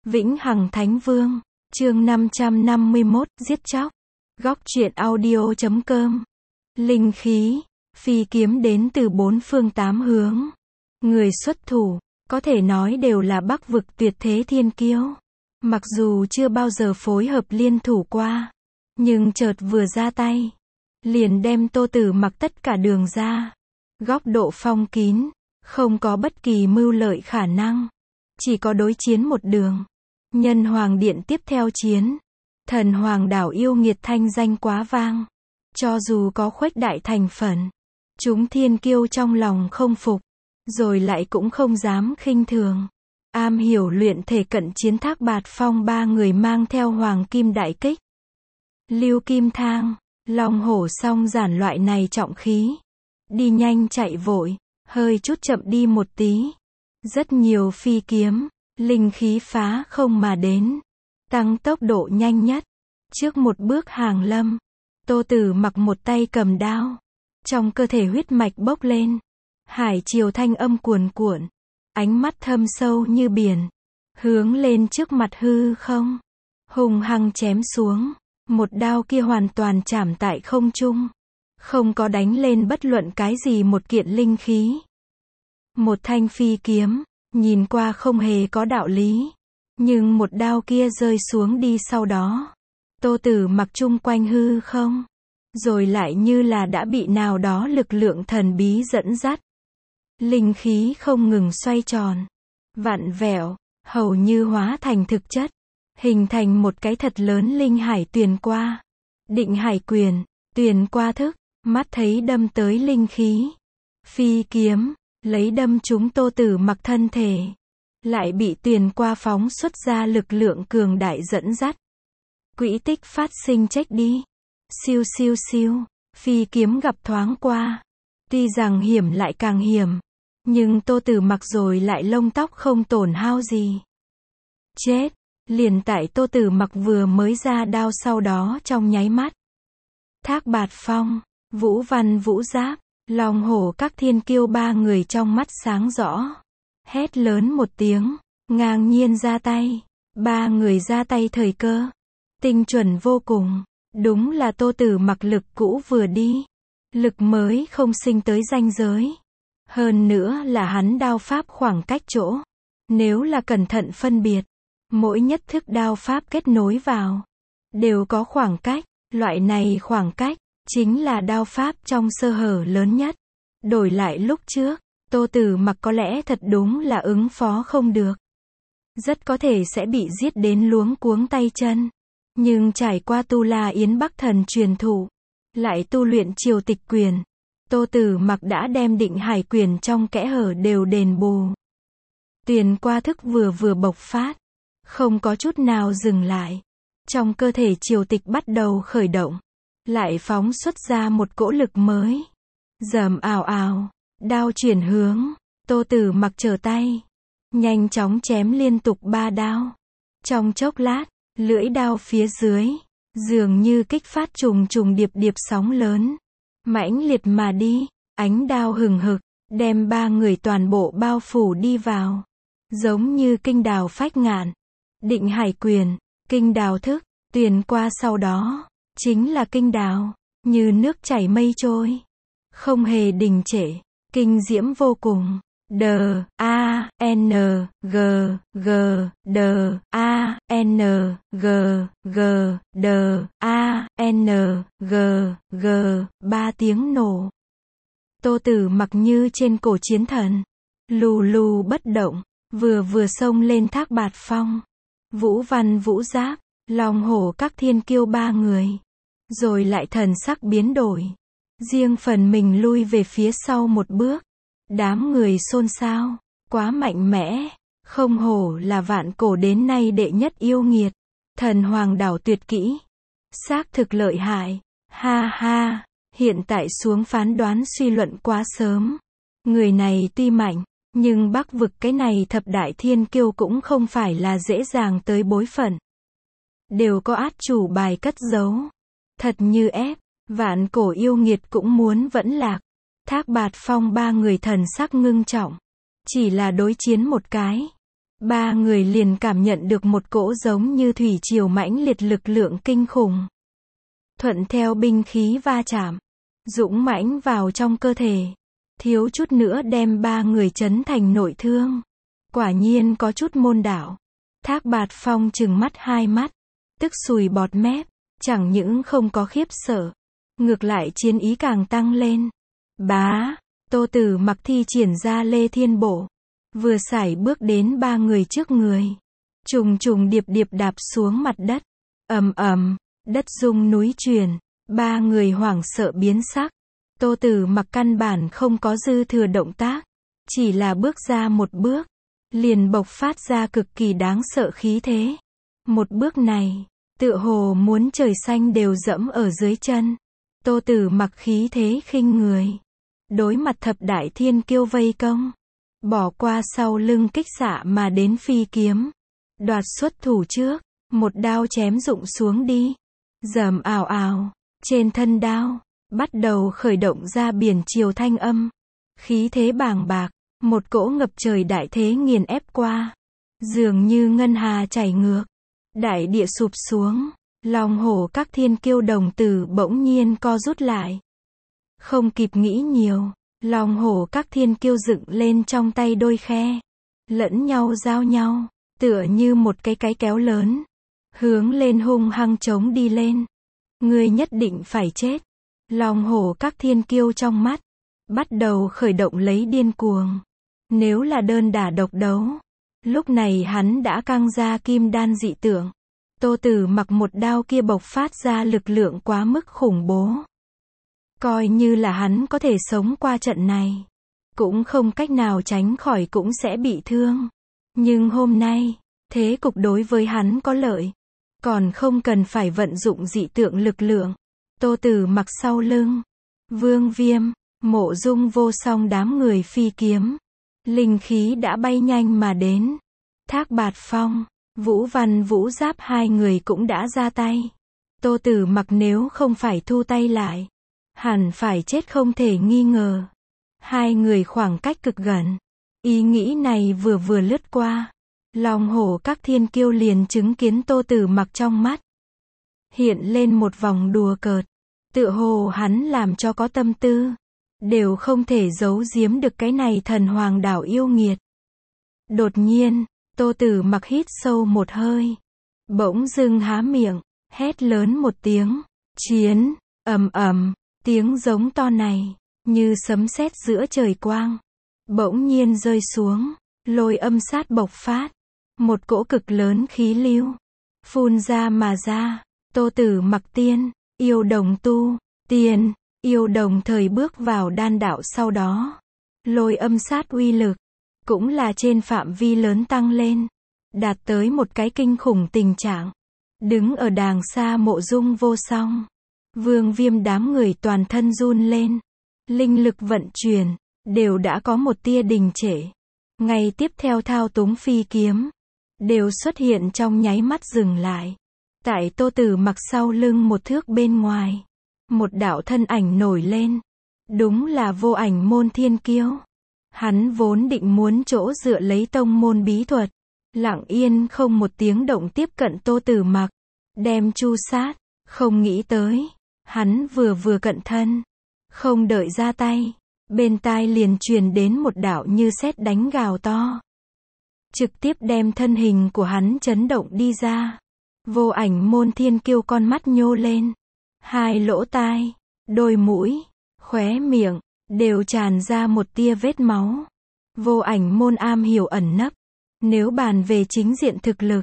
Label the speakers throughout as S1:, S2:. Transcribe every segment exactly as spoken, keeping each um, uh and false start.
S1: Vĩnh Hằng Thánh Vương, chương năm trăm năm mươi mốt, giết chóc. Góc truyện audio chấm com. Linh khí, phi kiếm đến từ bốn phương tám hướng. Người xuất thủ, có thể nói đều là Bắc vực tuyệt thế thiên kiêu. Mặc dù chưa bao giờ phối hợp liên thủ qua, nhưng chợt vừa ra tay, liền đem Tô Tử Mặc tất cả đường ra. Góc độ phong kín, không có bất kỳ mưu lợi khả năng. Chỉ có đối chiến một đường. Nhân Hoàng Điện tiếp theo chiến. Thần Hoàng đảo yêu nghiệt thanh danh quá vang. Cho dù có khuếch đại thành phần, chúng thiên kiêu trong lòng không phục, rồi lại cũng không dám khinh thường. Am hiểu luyện thể cận chiến Thác Bạt Phong ba người mang theo Hoàng Kim Đại Kích, Lưu Kim Thang, Long Hổ song giản loại này trọng khí. Đi nhanh chạy vội, hơi chút chậm đi một tí. Rất nhiều phi kiếm, linh khí phá không mà đến, tăng tốc độ nhanh nhất. Trước một bước hàng lâm, Tô Tử Mặc một tay cầm đao, trong cơ thể huyết mạch bốc lên, hải triều thanh âm cuồn cuộn, ánh mắt thâm sâu như biển, hướng lên trước mặt hư không, hung hăng chém xuống. Một đao kia hoàn toàn chạm tại không trung, không có đánh lên bất luận cái gì một kiện linh khí. Một thanh phi kiếm, nhìn qua không hề có đạo lý, nhưng một đao kia rơi xuống đi sau đó, Tô Tử Mặc chung quanh hư không, rồi lại như là đã bị nào đó lực lượng thần bí dẫn dắt. Linh khí không ngừng xoay tròn, vặn vẹo, hầu như hóa thành thực chất, hình thành một cái thật lớn linh hải tuyền qua. Định hải quyền, tuyền qua thức, mắt thấy đâm tới linh khí. Phi kiếm, lấy đâm trúng Tô Tử Mặc thân thể, lại bị tuyền qua phóng xuất ra lực lượng cường đại dẫn dắt. Quỹ tích phát sinh chết đi. Siêu siêu siêu, phi kiếm gặp thoáng qua. Tuy rằng hiểm lại càng hiểm, nhưng Tô Tử Mặc rồi lại lông tóc không tổn hao gì. Chết, liền tại Tô Tử Mặc vừa mới ra đao sau đó trong nháy mắt. Thác Bạt Phong, Vũ Văn Vũ Giáp, Long Hổ các thiên kiêu ba người trong mắt sáng rõ. Hét lớn một tiếng, ngang nhiên ra tay. Ba người ra tay thời cơ tinh chuẩn vô cùng. Đúng là Tô Tử Mặc lực cũ vừa đi, lực mới không sinh tới ranh giới. Hơn nữa là hắn đao pháp khoảng cách chỗ, nếu là cẩn thận phân biệt, mỗi nhất thức đao pháp kết nối vào, đều có khoảng cách. Loại này khoảng cách, chính là đao pháp trong sơ hở lớn nhất. Đổi lại lúc trước, Tô Tử Mặc có lẽ thật đúng là ứng phó không được. Rất có thể sẽ bị giết đến luống cuống tay chân. Nhưng trải qua Tu La Yến Bắc thần truyền thụ, lại tu luyện triều tịch quyền, Tô Tử Mặc đã đem định hải quyền trong kẽ hở đều đền bù. Tuyền qua thức vừa vừa bộc phát, không có chút nào dừng lại. Trong cơ thể triều tịch bắt đầu khởi động, lại phóng xuất ra một cỗ lực mới. Rầm ào ào, đao chuyển hướng, Tô Tử Mặc trở tay, nhanh chóng chém liên tục ba đao. Trong chốc lát, lưỡi đao phía dưới, dường như kích phát trùng trùng điệp điệp sóng lớn, mãnh liệt mà đi, ánh đao hừng hực, đem ba người toàn bộ bao phủ đi vào. Giống như kinh đào phách ngạn, định hải quyền, kinh đào thức, tuyền qua sau đó, chính là kinh đào, như nước chảy mây trôi, không hề đình trệ, kinh diễm vô cùng. D, A, N, G, G, D, A, N, G, G, D, A, N, G, G, ba tiếng nổ. Tô Tử Mặc như trên cổ chiến thần, lù lù bất động, vừa vừa xông lên Thác Bạt Phong, Vũ Văn Vũ Giáp, Long Hổ các thiên kiêu ba người, rồi lại thần sắc biến đổi, riêng phần mình lui về phía sau một bước. Đám người xôn xao, quá mạnh mẽ, không hổ là vạn cổ đến nay đệ nhất yêu nghiệt, thần hoàng đảo tuyệt kỹ, xác thực lợi hại. Ha ha, hiện tại xuống phán đoán suy luận quá sớm. Người này tuy mạnh, nhưng Bắc vực cái này thập đại thiên kiêu cũng không phải là dễ dàng tới bối phận. Đều có át chủ bài cất giấu. Thật như ép, vạn cổ yêu nghiệt cũng muốn vẫn lạc. Thác Bạt Phong ba người thần sắc ngưng trọng, chỉ là đối chiến một cái, Ba người liền cảm nhận được một cỗ giống như thủy triều mãnh liệt lực lượng kinh khủng. Thuận theo binh khí va chạm, dũng mãnh vào trong cơ thể, thiếu chút nữa đem ba người chấn thành nội thương. Quả nhiên có chút môn đạo. Thác Bạt Phong trừng mắt hai mắt, tức sùi bọt mép, chẳng những không có khiếp sợ, ngược lại chiến ý càng tăng lên. Bá, Tô Tử Mặc thi triển ra Lê Thiên Bộ, vừa sải bước đến ba người trước người, trùng trùng điệp điệp đạp xuống mặt đất, ầm ầm, đất rung núi chuyển, ba người hoảng sợ biến sắc. Tô Tử Mặc căn bản không có dư thừa động tác, chỉ là bước ra một bước, liền bộc phát ra cực kỳ đáng sợ khí thế. Một bước này, tựa hồ muốn trời xanh đều dẫm ở dưới chân. Tô Tử Mặc khí thế khinh người, đối mặt thập đại thiên kiêu vây công, bỏ qua sau lưng kích xạ mà đến phi kiếm, đoạt xuất thủ trước, một đao chém rụng xuống đi. Rầm ào ào, trên thân đao bắt đầu khởi động ra biển triều thanh âm, khí thế bàng bạc, một cỗ ngập trời đại thế nghiền ép qua, dường như ngân hà chảy ngược, đại địa sụp xuống, long hổ các thiên kiêu đồng tử bỗng nhiên co rút lại. Không kịp nghĩ nhiều, long hổ các thiên kiêu dựng lên trong tay đôi khe, lẫn nhau giao nhau, tựa như một cái cái kéo lớn, hướng lên hung hăng chống đi lên. Ngươi nhất định phải chết. Long hổ các thiên kiêu trong mắt bắt đầu khởi động lấy điên cuồng. Nếu là đơn đả độc đấu, lúc này hắn đã căng ra kim đan dị tượng. Tô Tử Mặc một đao kia bộc phát ra lực lượng quá mức khủng bố. Coi như là hắn có thể sống qua trận này, cũng không cách nào tránh khỏi cũng sẽ bị thương. Nhưng hôm nay, thế cục đối với hắn có lợi, còn không cần phải vận dụng dị tượng lực lượng. Tô Tử Mặc sau lưng, Vương Viêm, Mộ Dung Vô Song đám người phi kiếm, linh khí đã bay nhanh mà đến. Thác Bạt Phong, Vũ Văn Vũ Giáp hai người cũng đã ra tay. Tô Tử Mặc nếu không phải thu tay lại, hẳn phải chết không thể nghi ngờ. Hai người khoảng cách cực gần. Ý nghĩ này vừa vừa lướt qua, long hổ các thiên kiêu liền chứng kiến Tô Tử Mặc trong mắt hiện lên một vòng đùa cợt, tựa hồ hắn làm cho có tâm tư, đều không thể giấu giếm được cái này thần hoàng đảo yêu nghiệt. Đột nhiên, Tô Tử Mặc hít sâu một hơi, bỗng dưng há miệng, hét lớn một tiếng, chiến, ầm ầm, tiếng giống to này, như sấm sét giữa trời quang, bỗng nhiên rơi xuống, lôi âm sát bộc phát, một cỗ cực lớn khí lưu, phun ra mà ra. Tô Tử Mặc tiên, yêu đồng tu, tiên, yêu đồng thời bước vào đan đạo sau đó. Lôi âm sát uy lực, cũng là trên phạm vi lớn tăng lên, đạt tới một cái kinh khủng tình trạng. Đứng ở đàng xa Mộ Dung Vô Song, Vương Viêm đám người toàn thân run lên, linh lực vận chuyển, đều đã có một tia đình trệ. Ngay tiếp theo thao túng phi kiếm, đều xuất hiện trong nháy mắt dừng lại. Tại Tô Tử Mặc sau lưng một thước bên ngoài, một đạo thân ảnh nổi lên. Đúng là Vô Ảnh môn thiên kiêu. Hắn vốn định muốn chỗ dựa lấy tông môn bí thuật, lặng yên không một tiếng động tiếp cận Tô Tử Mặc, đem chu sát. Không nghĩ tới, hắn vừa vừa cận thân, không đợi ra tay, bên tai liền truyền đến một đạo như sét đánh gào to, trực tiếp đem thân hình của hắn chấn động đi ra. Vô Ảnh môn thiên kiêu con mắt nhô lên, hai lỗ tai, đôi mũi, khóe miệng, đều tràn ra một tia vết máu. Vô Ảnh môn am hiểu ẩn nấp, nếu bàn về chính diện thực lực,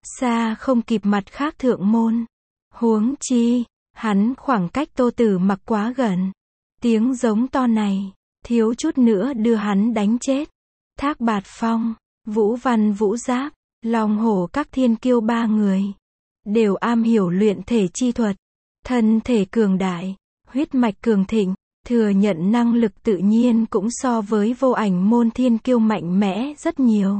S1: xa không kịp mặt khác thượng môn. Huống chi, hắn khoảng cách Tô Tử Mặc quá gần. Tiếng giống to này, thiếu chút nữa đưa hắn đánh chết. Thác Bạt Phong, Vũ Văn Vũ Giáp, long hổ các thiên kiêu ba người, đều am hiểu luyện thể chi thuật, thân thể cường đại, huyết mạch cường thịnh, thừa nhận năng lực tự nhiên cũng so với Vô Ảnh môn thiên kiêu mạnh mẽ rất nhiều.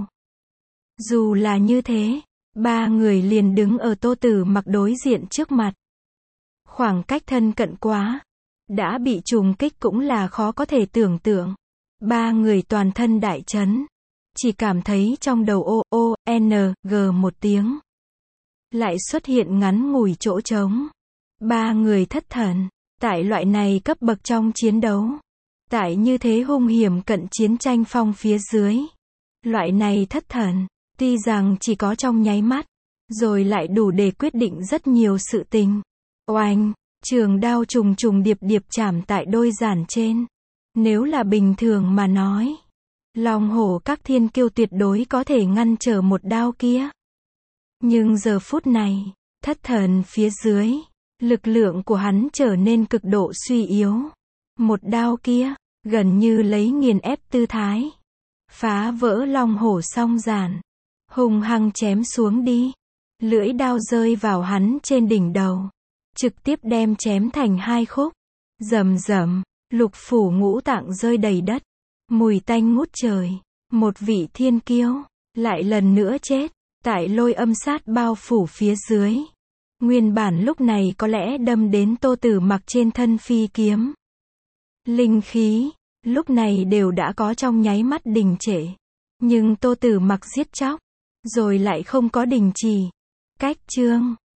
S1: Dù là như thế, ba người liền đứng ở Tô Tử Mặc đối diện trước mặt. Khoảng cách thân cận quá, đã bị trùng kích cũng là khó có thể tưởng tượng. Ba người toàn thân đại chấn, chỉ cảm thấy trong đầu ô, ô, n, g một tiếng. Lại xuất hiện ngắn ngủi chỗ trống. Ba người thất thần. Tại loại này cấp bậc trong chiến đấu. Tại như thế hung hiểm cận chiến tranh phong phía dưới. Loại này thất thần, tuy rằng chỉ có trong nháy mắt, rồi lại đủ để quyết định rất nhiều sự tình. Oanh, trường đao trùng trùng điệp điệp chạm tại đôi giản trên. Nếu là bình thường mà nói, Long hổ các thiên kiêu tuyệt đối có thể ngăn trở một đao kia. Nhưng giờ phút này, thất thần phía dưới, lực lượng của hắn trở nên cực độ suy yếu. Một đao kia, gần như lấy nghiền ép tư thái. Phá vỡ long hổ song giản. Hung hăng chém xuống đi. Lưỡi đao rơi vào hắn trên đỉnh đầu. Trực tiếp đem chém thành hai khúc. Rầm rầm, lục phủ ngũ tạng rơi đầy đất. Mùi tanh ngút trời. Một vị thiên kiêu, lại lần nữa chết. Tại lôi âm sát bao phủ phía dưới. Nguyên bản lúc này có lẽ đâm đến Tô Tử Mặc trên thân phi kiếm. Linh khí, lúc này đều đã có trong nháy mắt đình trệ. Nhưng Tô Tử Mặc giết chóc, rồi lại không có đình chỉ. Cách chương